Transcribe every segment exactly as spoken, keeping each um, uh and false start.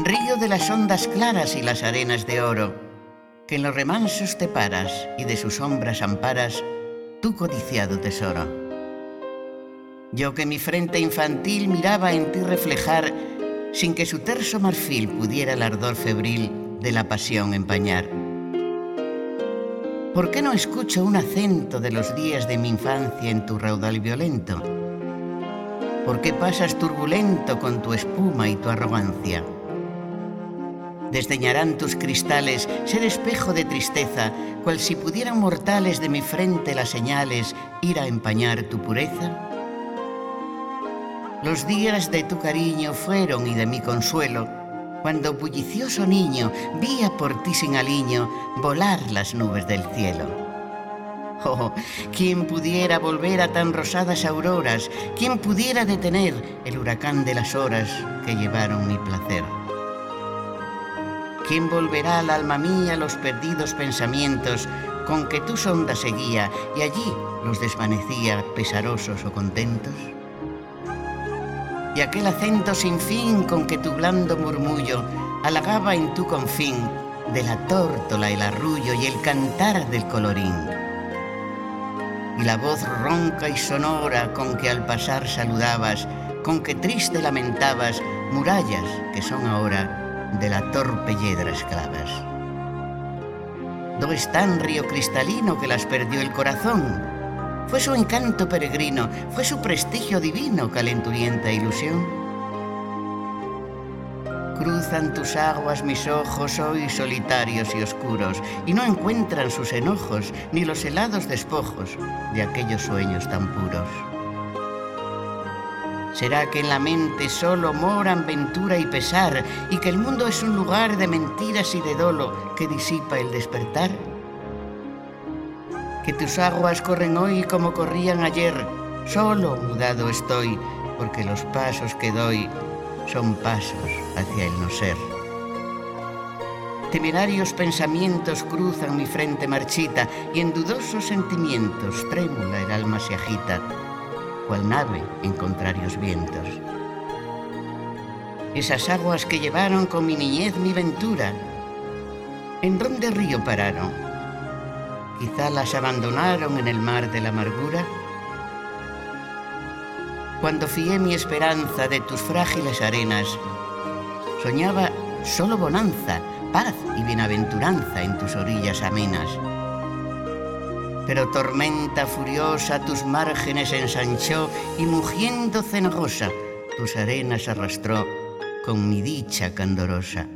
río de las ondas claras y las arenas de oro, que en los remansos te paras y de sus sombras amparas tu codiciado tesoro. Yo que mi frente infantil miraba en ti reflejar, sin que su terso marfil pudiera el ardor febril de la pasión empañar. ¿Por qué no escucho un acento de los días de mi infancia en tu raudal violento? ¿Por qué pasas turbulento con tu espuma y tu arrogancia? Desdeñarán tus cristales ser espejo de tristeza, cual si pudieran mortales de mi frente las señales ir a empañar tu pureza. Los días de tu cariño fueron y de mi consuelo, cuando bullicioso niño vía por ti sin aliño volar las nubes del cielo. Oh, ¿quién pudiera volver a tan rosadas auroras? ¿Quién pudiera detener el huracán de las horas que llevaron mi placer? ¿Quién volverá al alma mía los perdidos pensamientos con que tu sonda seguía y allí los desvanecía pesarosos o contentos? Y aquel acento sin fin con que tu blando murmullo halagaba en tu confín de la tórtola el arrullo y el cantar del colorín. Y la voz ronca y sonora con que al pasar saludabas, con que triste lamentabas murallas que son ahora de la torpe yedra esclavas. ¿Dó están río cristalino que las perdió el corazón? Fue su encanto peregrino, fue su prestigio divino, calenturienta ilusión. Cruzan tus aguas mis ojos hoy solitarios y oscuros, y no encuentran sus enojos ni los helados despojos de aquellos sueños tan puros. ¿Será que en la mente solo moran ventura y pesar, y que el mundo es un lugar de mentiras y de dolo que disipa el despertar? Que tus aguas corren hoy como corrían ayer, solo mudado estoy, porque los pasos que doy son pasos hacia el no ser. Temerarios pensamientos cruzan mi frente marchita, y en dudosos sentimientos trémula el alma se agita, cual nave en contrarios vientos. Esas aguas que llevaron con mi niñez mi ventura, ¿en dónde río pararon? Quizá las abandonaron en el mar de la amargura. Cuando fié mi esperanza de tus frágiles arenas, soñaba solo bonanza, paz y bienaventuranza en tus orillas amenas. Pero tormenta furiosa tus márgenes ensanchó y mugiendo cenagosa tus arenas arrastró con mi dicha candorosa.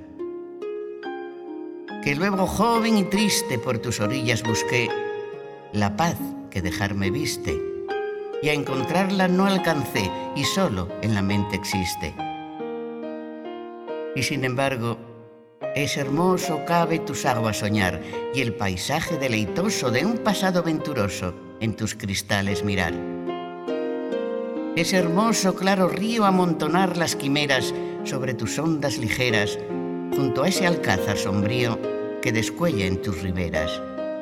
Que luego joven y triste por tus orillas busqué la paz que dejarme viste, y a encontrarla no alcancé y solo en la mente existe. Y sin embargo, es hermoso cabe tus aguas soñar y el paisaje deleitoso de un pasado venturoso en tus cristales mirar. Es hermoso claro río amontonar las quimeras sobre tus ondas ligeras, junto a ese alcázar sombrío que descuella en tus riberas.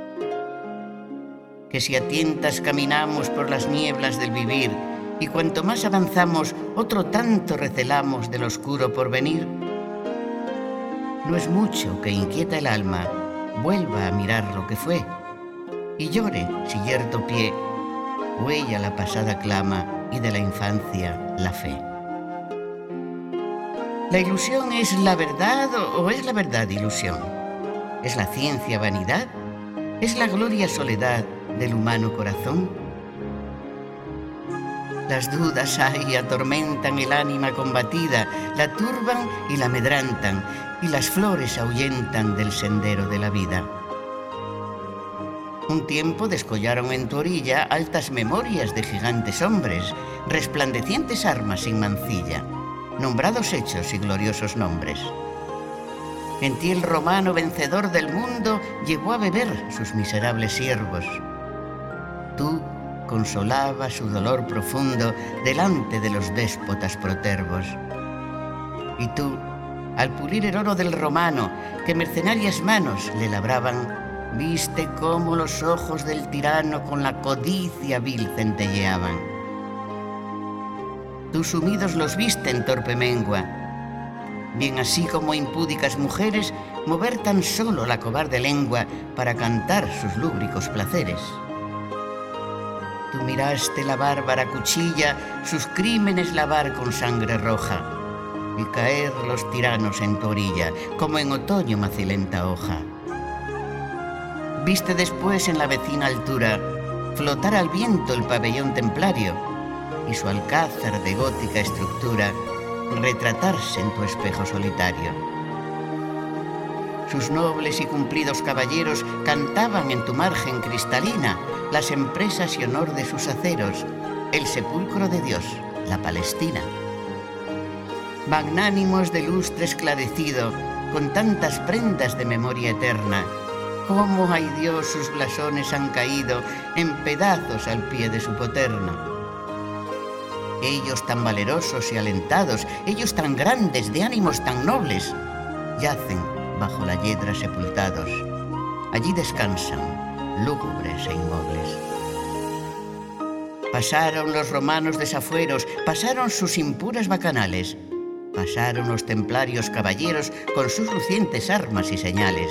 Que si a tientas caminamos por las nieblas del vivir, y cuanto más avanzamos, otro tanto recelamos del oscuro porvenir. No es mucho que inquieta el alma, vuelva a mirar lo que fue, y llore si yerto pie, huella la pasada clama y de la infancia la fe. ¿La ilusión es la verdad o es la verdad ilusión? ¿Es la ciencia vanidad? ¿Es la gloria soledad del humano corazón? Las dudas hay y atormentan el ánima combatida, la turban y la amedrantan, y las flores ahuyentan del sendero de la vida. Un tiempo descollaron en tu orilla altas memorias de gigantes hombres, resplandecientes armas sin mancilla, nombrados hechos y gloriosos nombres. En ti el romano vencedor del mundo llevó a beber sus miserables siervos. Tú consolabas su dolor profundo delante de los déspotas protervos. Y tú, al pulir el oro del romano que mercenarias manos le labraban, viste cómo los ojos del tirano con la codicia vil centelleaban. Tú sumidos los viste en torpe mengua. bien así como impúdicas mujeres, mover tan solo la cobarde lengua para cantar sus lúbricos placeres. Tú miraste la bárbara cuchilla sus crímenes lavar con sangre roja y caer los tiranos en tu orilla, como en otoño macilenta hoja. Viste después en la vecina altura flotar al viento el pabellón templario y su alcázar de gótica estructura retratarse en tu espejo solitario. Sus nobles y cumplidos caballeros cantaban en tu margen cristalina las empresas y honor de sus aceros, el sepulcro de Dios, la Palestina. Magnánimos de lustre esclarecido, con tantas prendas de memoria eterna, cómo, ay Dios, sus blasones han caído en pedazos al pie de su poterna. Ellos tan valerosos y alentados, ellos tan grandes, de ánimos tan nobles, yacen bajo la hiedra sepultados. Allí descansan, lúgubres e inmobles. Pasaron los romanos desafueros, pasaron sus impuras bacanales, pasaron los templarios caballeros con sus lucientes armas y señales.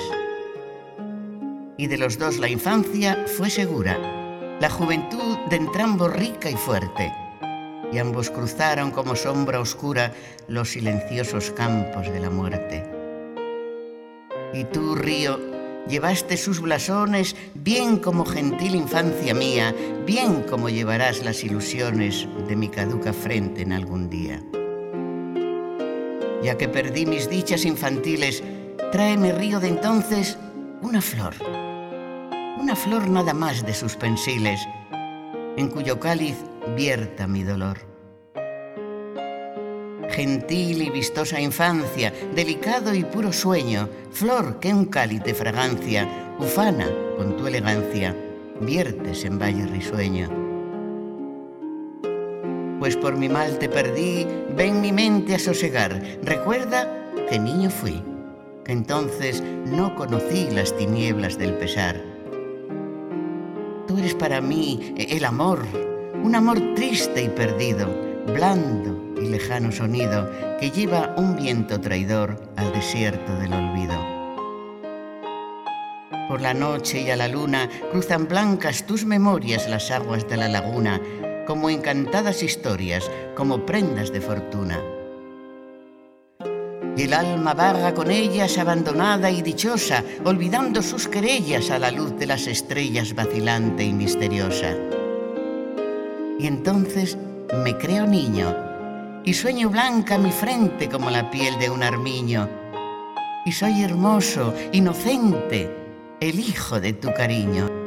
Y de los dos la infancia fue segura, la juventud de entrambos rica y fuerte, y ambos cruzaron como sombra oscura los silenciosos campos de la muerte. Y tú, río, llevaste sus blasones bien como gentil infancia mía, bien como llevarás las ilusiones de mi caduca frente en algún día. Ya que perdí mis dichas infantiles, tráeme, río de entonces, una flor, una flor nada más de sus pensiles, en cuyo cáliz vierta mi dolor. Gentil y vistosa infancia, delicado y puro sueño, flor que un cáliz de fragancia, ufana con tu elegancia, viertes en valle risueño. Pues por mi mal te perdí, ven mi mente a sosegar, recuerda que niño fui, que entonces no conocí las tinieblas del pesar. Tú eres para mí el amor, un amor triste y perdido, blando y lejano sonido que lleva un viento traidor al desierto del olvido. Por la noche y a la luna cruzan blancas tus memorias las aguas de la laguna, como encantadas historias, como prendas de fortuna. Y el alma vaga con ellas abandonada y dichosa, olvidando sus querellas a la luz de las estrellas vacilante y misteriosa. Y entonces me creo niño, y sueño blanca mi frente como la piel de un armiño, y soy hermoso, inocente, el hijo de tu cariño.